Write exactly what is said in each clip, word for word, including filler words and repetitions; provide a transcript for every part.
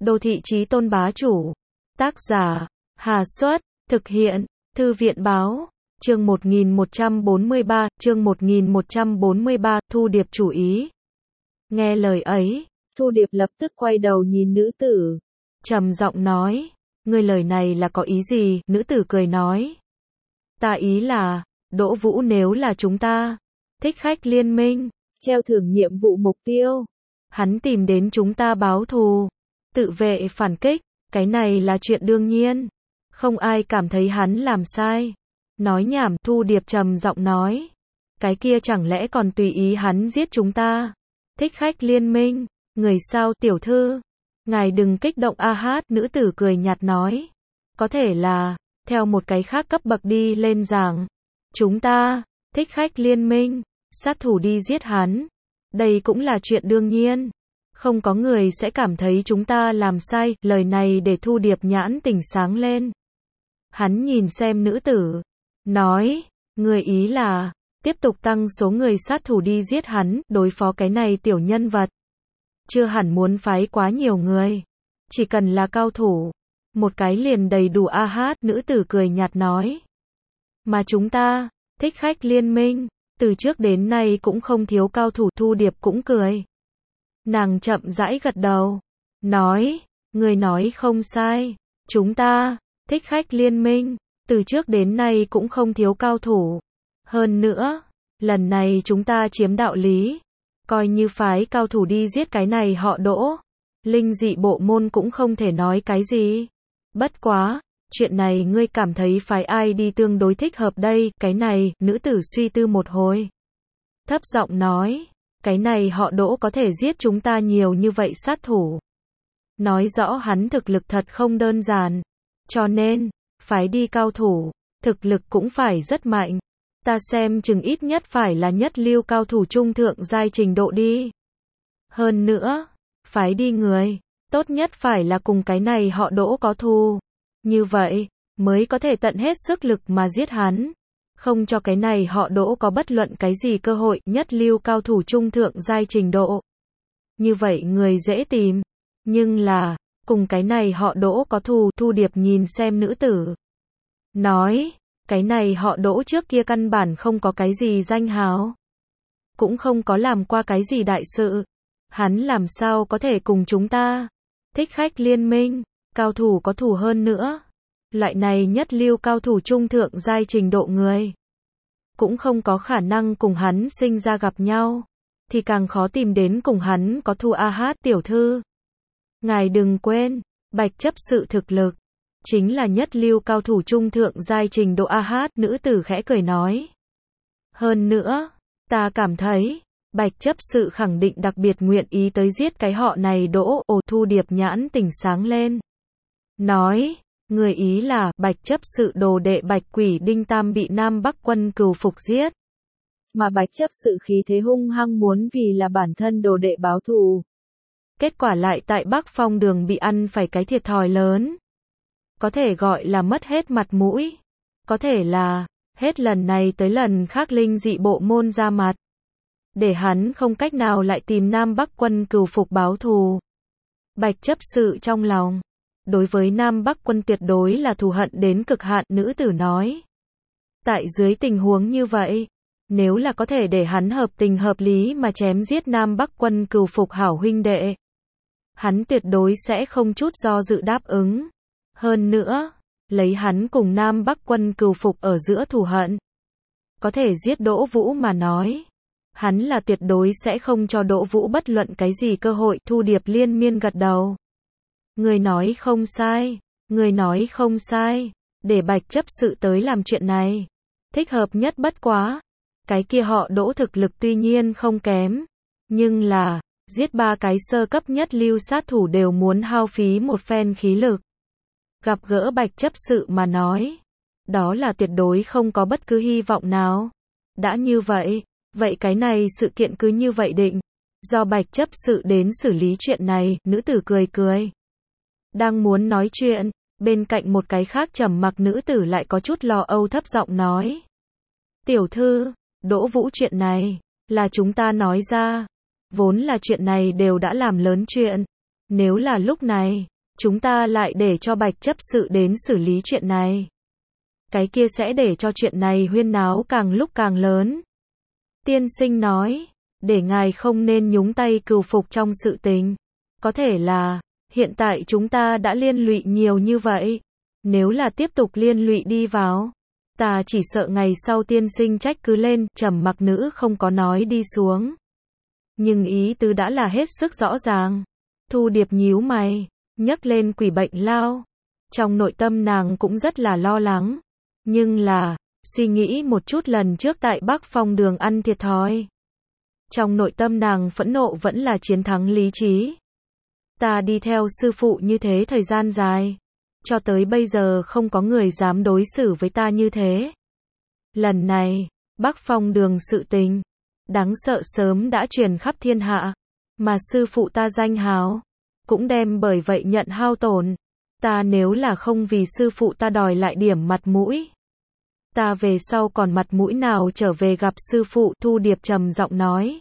Đô thị chí tôn bá chủ. Tác giả, Hà Xuất, thực hiện, Thư viện báo, chương một nghìn một trăm bốn mươi ba, chương một nghìn một trăm bốn mươi ba, Thu Điệp chủ ý. Nghe lời ấy, Thu Điệp lập tức quay đầu nhìn nữ tử, trầm giọng nói, ngươi lời này là có ý gì? Nữ tử cười nói, ta ý là, Đỗ Vũ nếu là chúng ta, thích khách liên minh, treo thưởng nhiệm vụ mục tiêu, hắn tìm đến chúng ta báo thù, tự vệ phản kích, cái này là chuyện đương nhiên, không ai cảm thấy hắn làm sai. Nói nhảm, Thu Điệp trầm giọng nói, cái kia chẳng lẽ còn tùy ý hắn giết chúng ta? Thích khách liên minh, người sao tiểu thư? Ngài đừng kích động a hát, nữ tử cười nhạt nói, có thể là, theo một cái khác cấp bậc đi lên giảng, chúng ta, thích khách liên minh, sát thủ đi giết hắn, đây cũng là chuyện đương nhiên, không có người sẽ cảm thấy chúng ta làm sai. Lời này để Thu Điệp nhãn tỉnh sáng lên. Hắn nhìn xem nữ tử, nói, người ý là, tiếp tục tăng số người sát thủ đi giết hắn, đối phó cái này tiểu nhân vật. Chưa hẳn muốn phái quá nhiều người, chỉ cần là cao thủ, một cái liền đầy đủ a hát, nữ tử cười nhạt nói. Mà chúng ta, thích khách liên minh, từ trước đến nay cũng không thiếu cao thủ. Thu Điệp cũng cười. Nàng chậm rãi gật đầu, nói, người nói không sai, chúng ta, thích khách liên minh, từ trước đến nay cũng không thiếu cao thủ. Hơn nữa, lần này chúng ta chiếm đạo lý, coi như phái cao thủ đi giết cái này họ Đỗ, linh dị bộ môn cũng không thể nói cái gì. Bất quá, chuyện này ngươi cảm thấy phái ai đi tương đối thích hợp đây? Cái này, nữ tử suy tư một hồi, thấp giọng nói, cái này họ Đỗ có thể giết chúng ta nhiều như vậy sát thủ, nói rõ hắn thực lực thật không đơn giản, cho nên, phái đi cao thủ, thực lực cũng phải rất mạnh. Ta xem chừng ít nhất phải là nhất lưu cao thủ trung thượng giai trình độ đi. Hơn nữa, phái đi người, tốt nhất phải là cùng cái này họ Đỗ có thù. Như vậy, mới có thể tận hết sức lực mà giết hắn. Không cho cái này họ Đỗ có bất luận cái gì cơ hội. Nhất lưu cao thủ trung thượng giai trình độ. Như vậy người dễ tìm. Nhưng là, cùng cái này họ Đỗ có thù. Thu Điệp nhìn xem nữ tử, nói, cái này họ Đỗ trước kia căn bản không có cái gì danh hào, cũng không có làm qua cái gì đại sự, hắn làm sao có thể cùng chúng ta, thích khách liên minh, cao thủ có thù hơn nữa, loại này nhất lưu cao thủ trung thượng giai trình độ người, cũng không có khả năng cùng hắn sinh ra gặp nhau, thì càng khó tìm đến cùng hắn có thù. A hát tiểu thư, ngài đừng quên, Bạch chấp sự thực lực chính là nhất lưu cao thủ trung thượng giai trình độ. A hát, nữ tử khẽ cười nói. Hơn nữa, ta cảm thấy, Bạch chấp sự khẳng định đặc biệt nguyện ý tới giết cái họ này Đỗ. Ồ, Thu Điệp nhãn tỉnh sáng lên. Nói, người ý là, Bạch chấp sự đồ đệ Bạch Quỷ Đinh Tam bị Nam Bắc quân cừu phục giết. Mà Bạch chấp sự khí thế hung hăng muốn vì là bản thân đồ đệ báo thù. Kết quả lại tại Bắc Phong đường bị ăn phải cái thiệt thòi lớn. Có thể gọi là mất hết mặt mũi, có thể là, hết lần này tới lần khác linh dị bộ môn ra mặt, để hắn không cách nào lại tìm Nam Bắc quân cừu phục báo thù. Bạch chấp sự trong lòng, đối với Nam Bắc quân tuyệt đối là thù hận đến cực hạn. Nữ tử nói, tại dưới tình huống như vậy, nếu là có thể để hắn hợp tình hợp lý mà chém giết Nam Bắc quân cừu phục hảo huynh đệ, hắn tuyệt đối sẽ không chút do dự đáp ứng. Hơn nữa, lấy hắn cùng Nam Bắc quân cừu phục ở giữa thù hận, có thể giết Đỗ Vũ mà nói, hắn là tuyệt đối sẽ không cho Đỗ Vũ bất luận cái gì cơ hội. Thu Điệp liên miên gật đầu. Người nói không sai, người nói không sai, để Bạch chấp sự tới làm chuyện này, thích hợp nhất bất quá. Cái kia họ Đỗ thực lực tuy nhiên không kém, nhưng là, giết ba cái sơ cấp nhất lưu sát thủ đều muốn hao phí một phen khí lực. Gặp gỡ Bạch chấp sự mà nói, đó là tuyệt đối không có bất cứ hy vọng nào. Đã như vậy, vậy cái này sự kiện cứ như vậy định, do Bạch chấp sự đến xử lý chuyện này. Nữ tử cười cười, đang muốn nói chuyện, bên cạnh một cái khác trầm mặc nữ tử lại có chút lo âu thấp giọng nói, tiểu thư, Đỗ Vũ chuyện này, là chúng ta nói ra, vốn là chuyện này đều đã làm lớn chuyện, nếu là lúc này, chúng ta lại để cho Bạch chấp sự đến xử lý chuyện này. Cái kia sẽ để cho chuyện này huyên náo càng lúc càng lớn. Tiên sinh nói, để ngài không nên nhúng tay cừu phục trong sự tình. Có thể là, hiện tại chúng ta đã liên lụy nhiều như vậy. Nếu là tiếp tục liên lụy đi vào, ta chỉ sợ ngày sau tiên sinh trách cứ lên, trầm mặc nữ không có nói đi xuống. Nhưng ý tứ đã là hết sức rõ ràng. Thu Điệp nhíu mày, nhấc lên quỷ bệnh lao. Trong nội tâm nàng cũng rất là lo lắng. Nhưng là, suy nghĩ một chút lần trước tại Bắc Phong đường ăn thiệt thòi. Trong nội tâm nàng phẫn nộ vẫn là chiến thắng lý trí. Ta đi theo sư phụ như thế thời gian dài. Cho tới bây giờ không có người dám đối xử với ta như thế. Lần này, Bắc Phong đường sự tình, đáng sợ sớm đã truyền khắp thiên hạ. Mà sư phụ ta danh hào, cũng đem bởi vậy nhận hao tổn. Ta nếu là không vì sư phụ ta đòi lại điểm mặt mũi, ta về sau còn mặt mũi nào trở về gặp sư phụ, Thu Điệp trầm giọng nói.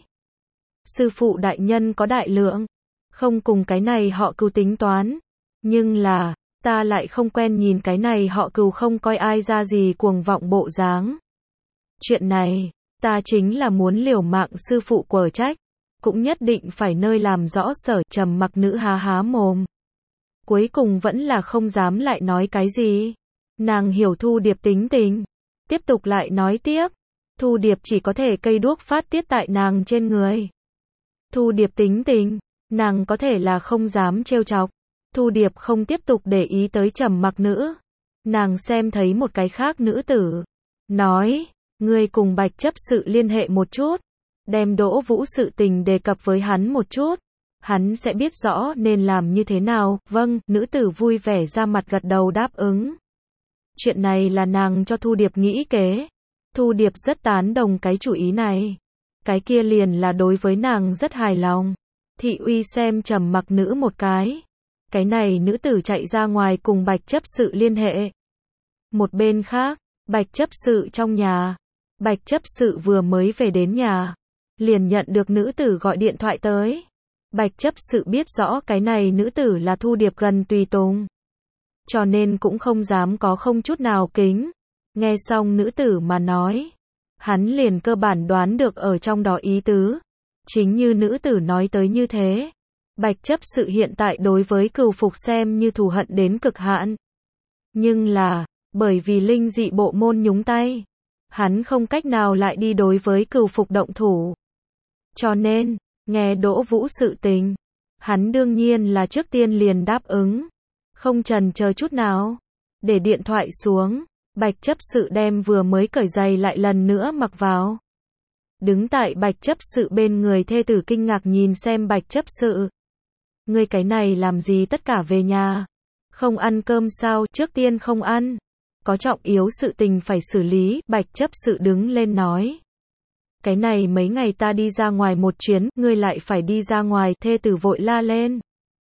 Sư phụ đại nhân có đại lượng, không cùng cái này họ Cừu tính toán. Nhưng là, ta lại không quen nhìn cái này họ Cừu không coi ai ra gì cuồng vọng bộ dáng. Chuyện này, ta chính là muốn liều mạng sư phụ quở trách, cũng nhất định phải nơi làm rõ sở. Trầm mặc nữ há há mồm. Cuối cùng vẫn là không dám lại nói cái gì. Nàng hiểu Thu Điệp tính tình. Tiếp tục lại nói tiếp. Thu Điệp chỉ có thể cây đuốc phát tiết tại nàng trên người. Thu Điệp tính tình, nàng có thể là không dám trêu chọc. Thu Điệp không tiếp tục để ý tới trầm mặc nữ. Nàng xem thấy một cái khác nữ tử. Nói, ngươi cùng Bạch chấp sự liên hệ một chút. Đem Đỗ Vũ sự tình đề cập với hắn một chút. Hắn sẽ biết rõ nên làm như thế nào. Vâng, nữ tử vui vẻ ra mặt gật đầu đáp ứng. Chuyện này là nàng cho Thu Điệp nghĩ kế. Thu Điệp rất tán đồng cái chủ ý này. Cái kia liền là đối với nàng rất hài lòng. Thị uy xem trầm mặc nữ một cái. Cái này nữ tử chạy ra ngoài cùng Bạch chấp sự liên hệ. Một bên khác, Bạch chấp sự trong nhà. Bạch chấp sự vừa mới về đến nhà, liền nhận được nữ tử gọi điện thoại tới. Bạch chấp sự biết rõ cái này nữ tử là Thu Điệp gần tùy tùng, cho nên cũng không dám có không chút nào kính. Nghe xong nữ tử mà nói, hắn liền cơ bản đoán được ở trong đó ý tứ. Chính như nữ tử nói tới như thế, Bạch chấp sự hiện tại đối với Cừu phục xem như thù hận đến cực hạn. Nhưng là, bởi vì linh dị bộ môn nhúng tay, hắn không cách nào lại đi đối với Cừu phục động thủ. Cho nên, nghe Đỗ Vũ sự tình, hắn đương nhiên là trước tiên liền đáp ứng. Không chần chờ chút nào. Để điện thoại xuống, Bạch chấp sự đem vừa mới cởi giày lại lần nữa mặc vào. Đứng tại Bạch chấp sự bên người thê tử kinh ngạc nhìn xem Bạch chấp sự. Ngươi cái này làm gì tất cả về nhà? Không ăn cơm sao? Trước tiên không ăn. Có trọng yếu sự tình phải xử lý. Bạch chấp sự đứng lên nói. Cái này mấy ngày ta đi ra ngoài một chuyến, ngươi lại phải đi ra ngoài, thê tử vội la lên.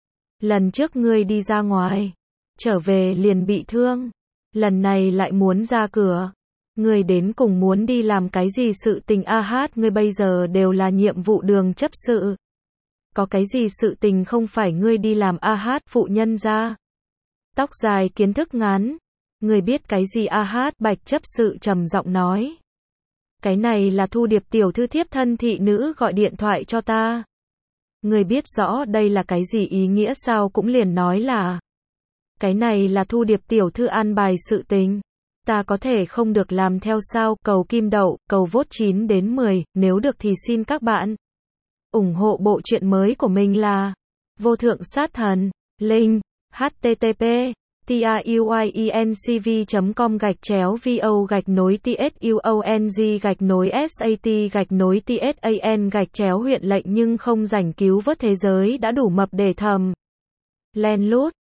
Lần trước ngươi đi ra ngoài, trở về liền bị thương. Lần này lại muốn ra cửa. Ngươi đến cùng muốn đi làm cái gì sự tình a hát, ngươi bây giờ đều là nhiệm vụ đường chấp sự. Có cái gì sự tình không phải ngươi đi làm a hát, phụ nhân ra. Tóc dài kiến thức ngắn. Ngươi biết cái gì a hát, Bạch chấp sự trầm giọng nói. Cái này là Thu Điệp tiểu thư thiếp thân thị nữ gọi điện thoại cho ta. Ngươi biết rõ đây là cái gì ý nghĩa sao, cũng liền nói là. Cái này là Thu Điệp tiểu thư an bài sự tình. Ta có thể không được làm theo sao, cầu kim đậu, cầu vote chín đến mười, nếu được thì xin các bạn ủng hộ bộ truyện mới của mình là Vô Thượng Sát Thần, link, http tuyencv chấm com gạch chéo vo gạch nối tsuong gạch nối sat gạch nối tsan gạch chéo huyện lệnh nhưng không rảnh cứu vớt thế giới đã đủ mập để thầm len lút.